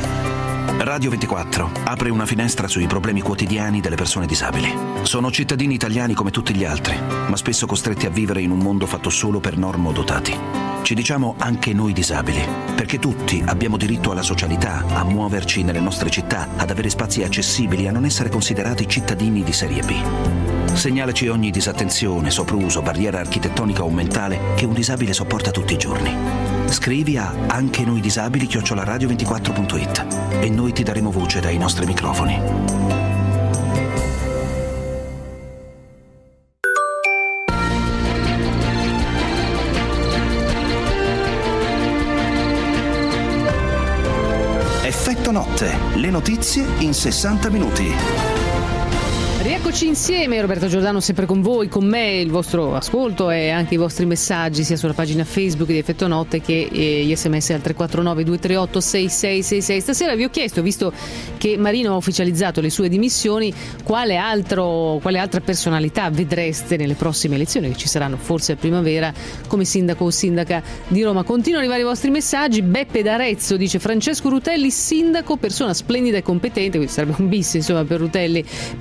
Radio ventiquattro. Apre una finestra sui problemi quotidiani delle persone disabili. Sono cittadini italiani come tutti gli altri, ma spesso costretti a vivere in un mondo fatto solo per normodotati. Ci diciamo anche noi disabili, perché tutti abbiamo diritto alla socialità, a muoverci nelle nostre città, ad avere spazi accessibili, a non essere considerati cittadini di serie B. Segnalaci ogni disattenzione, sopruso, barriera architettonica o mentale che un disabile sopporta tutti i giorni. Scrivi a anche noi disabili chiocciola radio ventiquattro punto it e noi ti daremo voce dai nostri microfoni. Effetto Notte, le notizie in sessanta minuti. Rieccoci insieme, Roberto Giordano sempre con voi, con me, il vostro ascolto e anche i vostri messaggi sia sulla pagina Facebook di Effetto Notte che eh, gli sms al tre quattro nove due tre otto sei sei sei sei. Stasera vi ho chiesto, visto che Marino ha ufficializzato le sue dimissioni, quale, altro, quale altra personalità vedreste nelle prossime elezioni che ci saranno forse a primavera come sindaco o sindaca di Roma. Continuano ad arrivare i vostri messaggi. Beppe d'Arezzo dice Francesco Rutelli sindaco, persona splendida e competente, quindi sarebbe un bis insomma per Rutelli. Poi Alessandro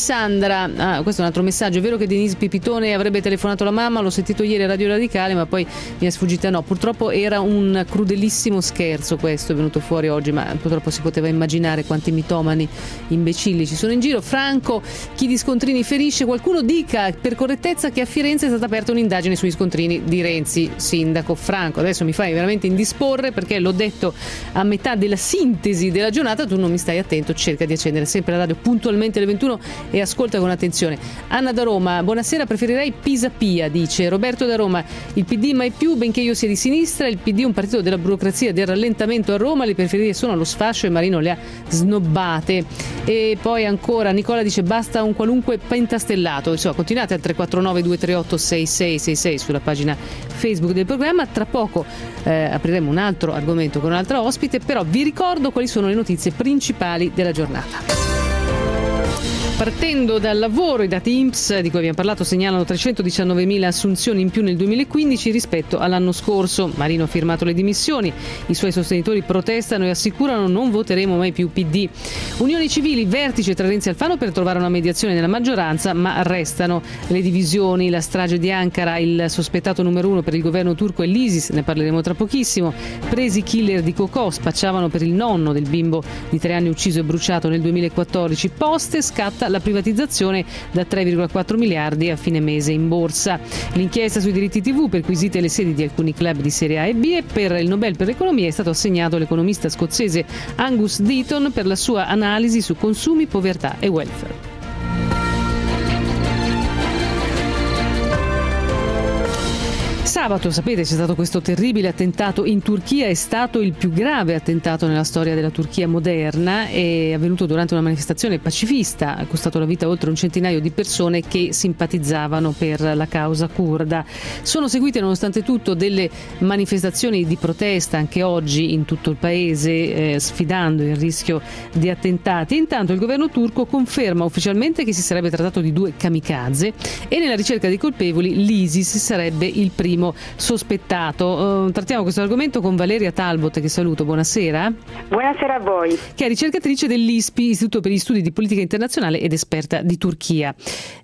Alessandra, ah, questo è un altro messaggio: è vero che Denise Pipitone avrebbe telefonato alla mamma, l'ho sentito ieri a Radio Radicale, ma poi mi è sfuggita. No, purtroppo era un crudelissimo scherzo, questo è venuto fuori oggi, ma purtroppo si poteva immaginare quanti mitomani imbecilli ci sono in giro. Franco, chi di scontrini ferisce? Qualcuno dica per correttezza che a Firenze è stata aperta un'indagine sugli scontrini di Renzi, sindaco. Franco, adesso mi fai veramente indisporre, perché l'ho detto a metà della sintesi della giornata, tu non mi stai attento, cerca di accendere sempre la radio puntualmente alle ventuno e ascolta con attenzione. Anna da Roma, buonasera, preferirei Pisapia, dice. Roberto da Roma, il P D mai più, benché io sia di sinistra, il P D è un partito della burocrazia e del rallentamento a Roma, le preferite sono allo sfascio e Marino le ha snobbate. E poi ancora Nicola dice basta un qualunque pentastellato. Insomma, continuate al tre quattro nove due tre otto sei sei sei sei sulla pagina Facebook del programma. Tra poco eh, apriremo un altro argomento con un'altra ospite, però vi ricordo quali sono le notizie principali della giornata. Partendo dal lavoro, i dati I N P S di cui abbiamo parlato segnalano trecentodiciannovemila assunzioni in più nel duemilaquindici rispetto all'anno scorso. Marino ha firmato le dimissioni, i suoi sostenitori protestano e assicurano non voteremo mai più P D. Unioni civili, vertice tra Renzi e Alfano per trovare una mediazione nella maggioranza, ma restano le divisioni. La strage di Ankara, il sospettato numero uno per il governo turco è l'ISIS, ne parleremo tra pochissimo. Presi i killer di Cocò, spacciavano per il nonno del bimbo di tre anni ucciso e bruciato nel duemilaquattordici. Poste, scatta la privatizzazione da tre virgola quattro miliardi a fine mese in borsa. L'inchiesta sui diritti tivù, perquisite le sedi di alcuni club di Serie A e B, e per il Nobel per l'economia è stato assegnato l'economista scozzese Angus Deaton per la sua analisi su consumi, povertà e welfare. Sabato, sapete, c'è stato questo terribile attentato in Turchia, è stato il più grave attentato nella storia della Turchia moderna, è avvenuto durante una manifestazione pacifista, ha costato la vita a oltre un centinaio di persone che simpatizzavano per la causa curda. Sono seguite nonostante tutto delle manifestazioni di protesta anche oggi in tutto il paese, eh, sfidando il rischio di attentati. Intanto il governo turco conferma ufficialmente che si sarebbe trattato di due kamikaze e nella ricerca dei colpevoli l'ISIS sarebbe il primo sospettato. Uh, trattiamo questo argomento con Valeria Talbot, che saluto. Buonasera. Buonasera a voi. Che è ricercatrice dell'I S P I, Istituto per gli Studi di Politica Internazionale, ed esperta di Turchia.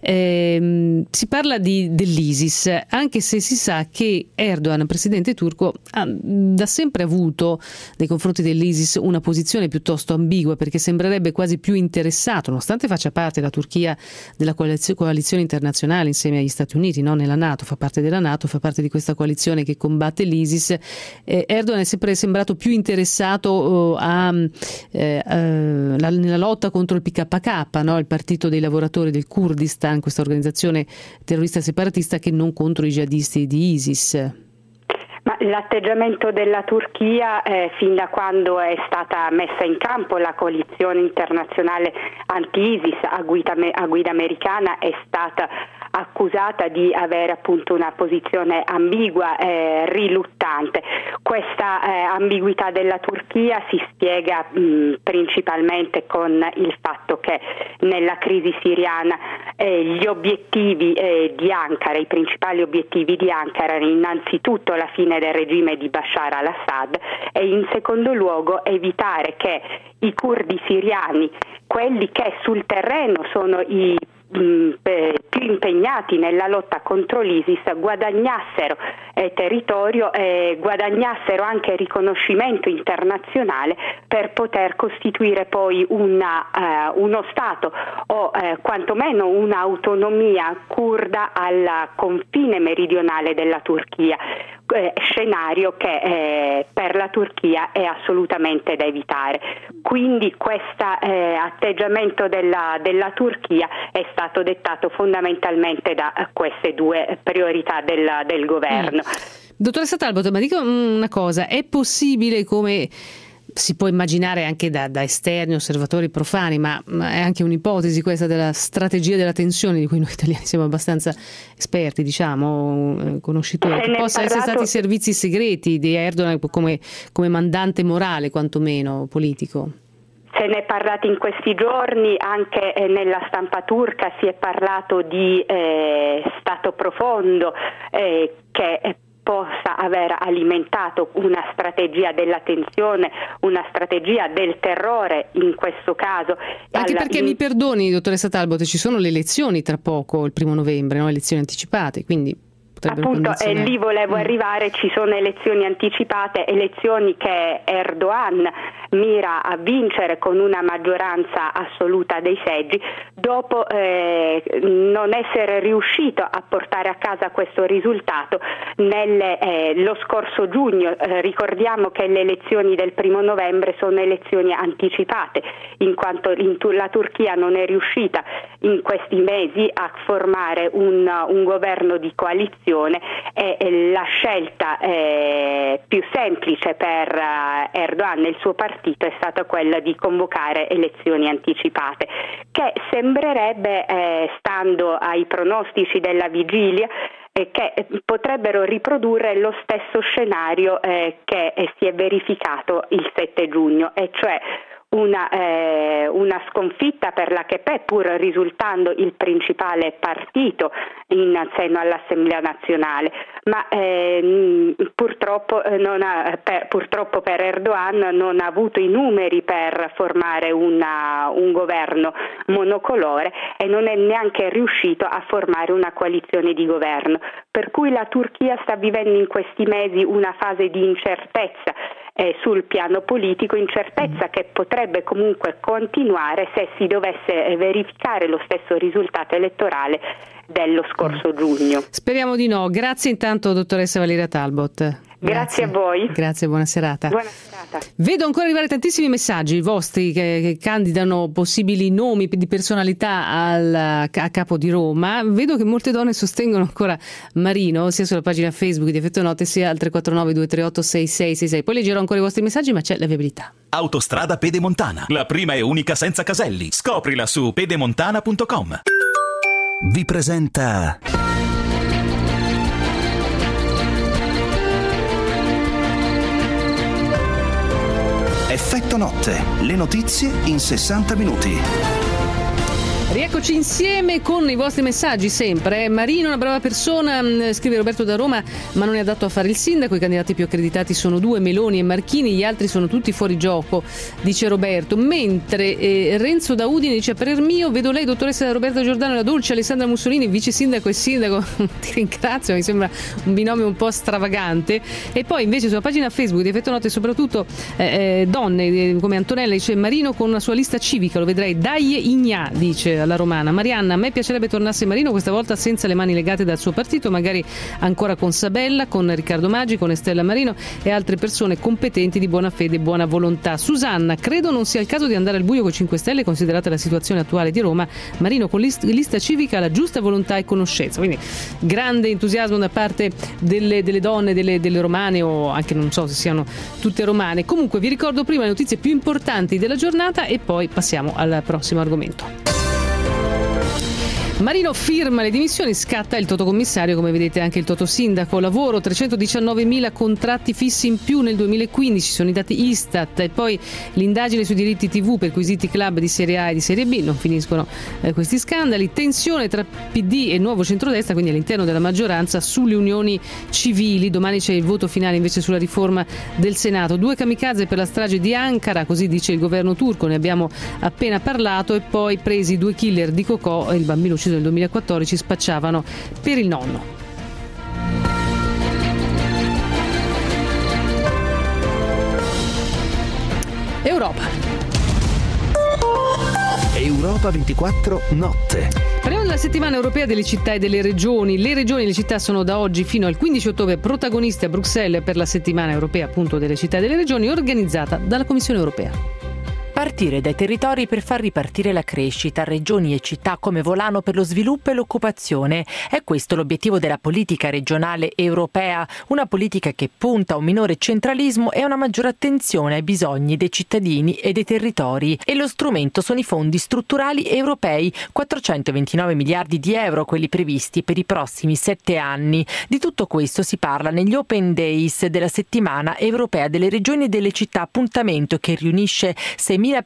Eh, si parla di, dell'ISIS, anche se si sa che Erdogan, presidente turco, ha da sempre avuto nei confronti dell'ISIS una posizione piuttosto ambigua, perché sembrerebbe quasi più interessato, nonostante faccia parte la Turchia della coalizione internazionale insieme agli Stati Uniti, no? Nella NATO, fa parte della NATO, fa parte di questa coalizione che combatte l'ISIS. eh, Erdogan è sempre sembrato più interessato uh, a, eh, uh, la, nella lotta contro il P K K, no? Il partito dei lavoratori del Kurdistan, questa organizzazione terrorista separatista, che non contro i jihadisti di ISIS. Ma l'atteggiamento della Turchia, eh, fin da quando è stata messa in campo la coalizione internazionale anti-ISIS a guida, a guida americana, è stata accusata di avere appunto una posizione ambigua, eh, riluttante. Questa eh, ambiguità della Turchia si spiega mh, principalmente con il fatto che nella crisi siriana eh, gli obiettivi eh, di Ankara, i principali obiettivi di Ankara erano innanzitutto la fine del regime di Bashar al-Assad e in secondo luogo evitare che i curdi siriani, quelli che sul terreno sono i più impegnati nella lotta contro l'ISIS, guadagnassero eh, territorio e guadagnassero anche riconoscimento internazionale per poter costituire poi una, eh, uno Stato o eh, quantomeno un'autonomia curda al confine meridionale della Turchia, eh, scenario che eh, per la Turchia è assolutamente da evitare. Quindi questo eh, atteggiamento della, della Turchia è stato dettato fondamentalmente da queste due priorità del, del governo. Mm. Dottoressa Talbot, ma dica una cosa, è possibile, come si può immaginare anche da, da esterni osservatori profani, ma, ma è anche un'ipotesi questa della strategia della tensione, di cui noi italiani siamo abbastanza esperti, diciamo, conoscitori, che possa essere stati i servizi segreti di Erdogan come, come mandante morale, quantomeno politico? Se ne è parlato in questi giorni, anche eh, nella stampa turca si è parlato di eh, Stato profondo eh, che possa aver alimentato una strategia della tensione, una strategia del terrore in questo caso. Anche Alla, perché in... mi perdoni, dottoressa Talbot, ci sono le elezioni tra poco, il primo novembre, no? Elezioni anticipate, quindi appunto eh, lì volevo arrivare, ci sono elezioni anticipate, elezioni che Erdogan mira a vincere con una maggioranza assoluta dei seggi dopo eh, non essere riuscito a portare a casa questo risultato nelle, eh, lo scorso giugno. Eh, ricordiamo che le elezioni del primo novembre sono elezioni anticipate, in quanto in, la Turchia non è riuscita in questi mesi a formare un, un governo di coalizione e, e la scelta eh, più semplice per uh, Erdogan e il suo partito è stata quella di convocare elezioni anticipate, che sembrerebbe, eh, stando ai pronostici della vigilia, eh, che potrebbero riprodurre lo stesso scenario eh, che eh, si è verificato il sette giugno, e cioè Una, eh, una sconfitta per l'A K P, pur risultando il principale partito in seno all'Assemblea nazionale, ma eh, purtroppo, non ha, per, purtroppo per Erdogan non ha avuto i numeri per formare una, un governo monocolore e non è neanche riuscito a formare una coalizione di governo, per cui la Turchia sta vivendo in questi mesi una fase di incertezza Eh, sul piano politico, incertezza che potrebbe comunque continuare se si dovesse verificare lo stesso risultato elettorale dello scorso giugno. Speriamo di no. Grazie intanto, dottoressa Valeria Talbot. Grazie, Grazie a voi. Grazie, buona serata. Buona serata. Vedo ancora arrivare tantissimi messaggi vostri che, che candidano possibili nomi di personalità al, a capo di Roma. Vedo che molte donne sostengono ancora Marino, sia sulla pagina Facebook di Effetto Notte sia al tre quattro nove due tre otto sei sei sei sei. Poi leggerò ancora i vostri messaggi, ma c'è la viabilità. Autostrada Pedemontana, la prima e unica senza caselli. Scoprila su pedemontana punto com. Vi presenta Effetto Notte, le notizie in sessanta minuti. Rieccoci insieme con i vostri messaggi sempre. Marino è una brava persona, scrive Roberto da Roma, ma non è adatto a fare il sindaco. I candidati più accreditati sono due, Meloni e Marchini, gli altri sono tutti fuori gioco, dice Roberto. Mentre eh, Renzo da Udine dice: per mio vedo lei, dottoressa Roberta Giordano, la dolce Alessandra Mussolini, vice sindaco e sindaco. Ti ringrazio, mi sembra un binomio un po' stravagante. E poi invece sulla pagina Facebook di Effetto Notte soprattutto eh, donne eh, come Antonella dice: Marino con la sua lista civica, lo vedrei dai Ignà, dice alla Romana. Marianna: a me piacerebbe tornasse Marino, questa volta senza le mani legate dal suo partito, magari ancora con Sabella, con Riccardo Maggi, con Estella Marino e altre persone competenti di buona fede e buona volontà. Susanna: credo non sia il caso di andare al buio con cinque Stelle, considerata la situazione attuale di Roma. Marino con list- lista civica ha la giusta volontà e conoscenza. Quindi grande entusiasmo da parte delle, delle donne, delle, delle romane, o anche non so se siano tutte romane. Comunque vi ricordo prima le notizie più importanti della giornata e poi passiamo al prossimo argomento. Marino firma le dimissioni, scatta il totocommissario, come vedete anche il totosindaco. Lavoro, trecentodiciannovemila contratti fissi in più nel duemilaquindici, sono i dati Istat. E poi l'indagine sui diritti tivù per quesiti club di Serie A e di Serie B, non finiscono eh, questi scandali. Tensione tra P D e Nuovo Centrodestra, quindi all'interno della maggioranza, sulle unioni civili. Domani c'è il voto finale invece sulla riforma del Senato. Due kamikaze per la strage di Ankara, così dice il governo turco, ne abbiamo appena parlato. E poi presi due killer di Cocò, il bambino ucciso nel duemilaquattordici, spacciavano per il nonno. Europa. Europa ventiquattro Notte. Parliamo della settimana europea delle città e delle regioni. Le regioni e le città sono da oggi fino al quindici ottobre protagoniste a Bruxelles per la settimana europea appunto delle città e delle regioni, organizzata dalla Commissione europea. Partire dai territori per far ripartire la crescita, regioni e città come volano per lo sviluppo e l'occupazione. È questo l'obiettivo della politica regionale europea, una politica che punta a un minore centralismo e a una maggiore attenzione ai bisogni dei cittadini e dei territori. E lo strumento sono i fondi strutturali europei, quattrocentoventinove miliardi di euro, quelli previsti per i prossimi sette anni. Di tutto questo si parla negli Open Days della settimana europea delle regioni e delle città, appuntamento che riunisce seimila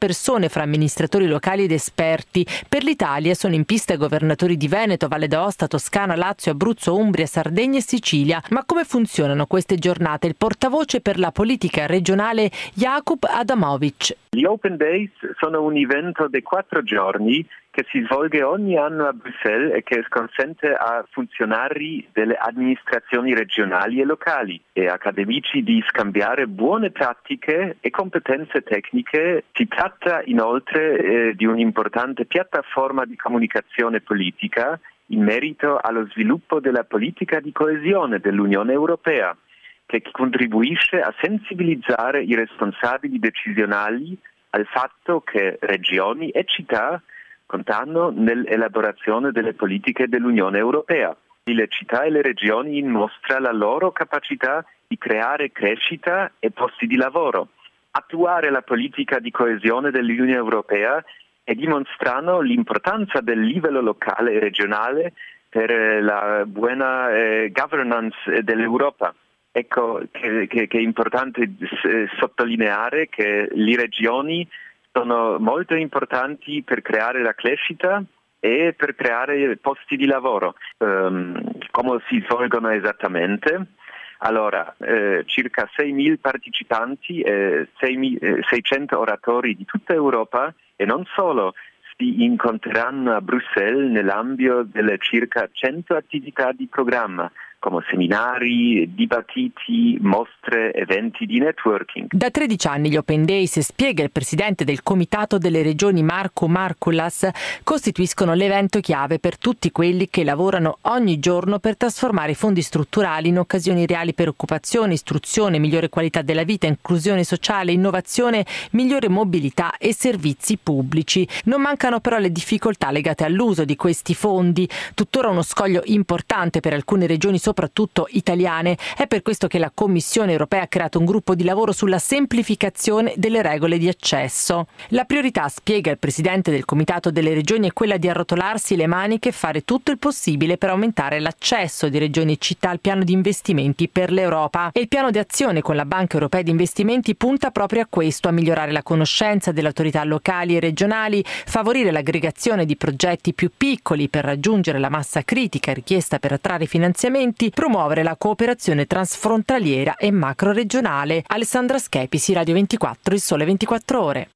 persone fra amministratori locali ed esperti. Per l'Italia sono in pista i governatori di Veneto, Valle d'Aosta, Toscana, Lazio, Abruzzo, Umbria, Sardegna e Sicilia. Ma come funzionano queste giornate? Il portavoce per la politica regionale Jakub Adamovic. Gli Open Days sono un evento di quattro giorni che si svolge ogni anno a Bruxelles e che consente a funzionari delle amministrazioni regionali e locali e accademici di scambiare buone pratiche e competenze tecniche. Si tratta inoltre eh, di un'importante piattaforma di comunicazione politica in merito allo sviluppo della politica di coesione dell'Unione Europea, che contribuisce a sensibilizzare i responsabili decisionali al fatto che regioni e città contano nell'elaborazione delle politiche dell'Unione Europea. Le città e le regioni mostrano la loro capacità di creare crescita e posti di lavoro, attuare la politica di coesione dell'Unione Europea e dimostrano l'importanza del livello locale e regionale per la buona eh, governance dell'Europa. Ecco che, che, che è importante sottolineare che le regioni sono molto importanti per creare la crescita e per creare posti di lavoro. Um, come si svolgono esattamente? Allora, eh, circa seimila partecipanti e seicento oratori di tutta Europa e non solo si incontreranno a Bruxelles nell'ambito delle circa cento attività di programma, come seminari, dibattiti, mostre, eventi di networking. Da tredici anni gli Open Days, spiega il presidente del Comitato delle Regioni Marco Markulas, costituiscono l'evento chiave per tutti quelli che lavorano ogni giorno per trasformare i fondi strutturali in occasioni reali per occupazione, istruzione, migliore qualità della vita, inclusione sociale, innovazione, migliore mobilità e servizi pubblici. Non mancano però le difficoltà legate all'uso di questi fondi, tuttora uno scoglio importante per alcune regioni, soprattutto italiane. È per questo che la Commissione europea ha creato un gruppo di lavoro sulla semplificazione delle regole di accesso. La priorità, spiega il presidente del Comitato delle Regioni, è quella di arrotolarsi le maniche e fare tutto il possibile per aumentare l'accesso di regioni e città al piano di investimenti per l'Europa. E il piano di azione con la Banca Europea di Investimenti punta proprio a questo, a migliorare la conoscenza delle autorità locali e regionali, favorire l'aggregazione di progetti più piccoli per raggiungere la massa critica richiesta per attrarre finanziamenti, promuovere la cooperazione transfrontaliera e macroregionale. Alessandra Schepisi, Radio ventiquattro, Il Sole ventiquattro Ore.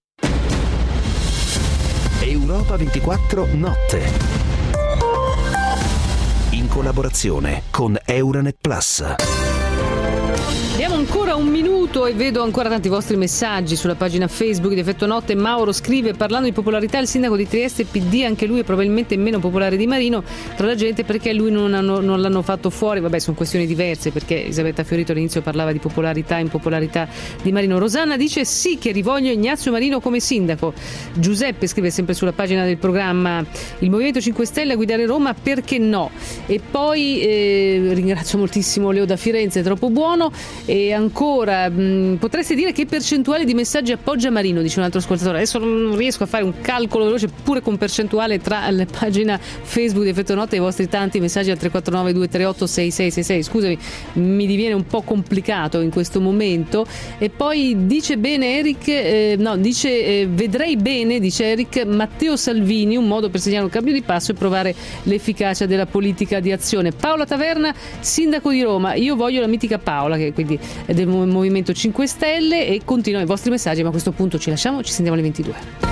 Europa ventiquattro Notte, in collaborazione con Euranet Plus. Abbiamo ancora un minuto e vedo ancora tanti vostri messaggi sulla pagina Facebook di Effetto Notte. Mauro scrive: parlando di popolarità, il sindaco di Trieste P D, anche lui è probabilmente meno popolare di Marino tra la gente, perché lui non, hanno, non l'hanno fatto fuori. Vabbè, sono questioni diverse, perché Elisabetta Fiorito all'inizio parlava di popolarità e impopolarità di Marino. Rosanna dice sì che rivoglio Ignazio Marino come sindaco. Giuseppe scrive sempre sulla pagina del programma: il Movimento cinque Stelle a guidare Roma, perché no? E poi eh, ringrazio moltissimo Leo da Firenze, è troppo buono. E ancora, mh, potreste dire che percentuale di messaggi appoggia Marino, dice un altro ascoltatore. Adesso non riesco a fare un calcolo veloce pure con percentuale tra la pagina Facebook di Effetto Notte e i vostri tanti messaggi al tre quattro nove due tre otto sei sei sei sei. Scusami, mi diviene un po' complicato in questo momento. E poi dice bene Eric, eh, no, dice eh, vedrei bene, dice Eric, Matteo Salvini, un modo per segnare un cambio di passo e provare l'efficacia della politica di azione. Paola Taverna, sindaco di Roma, io voglio la mitica Paola, che quindi è del Movimento cinque Stelle, e continuano i vostri messaggi, ma a questo punto ci lasciamo, ci sentiamo alle ventidue.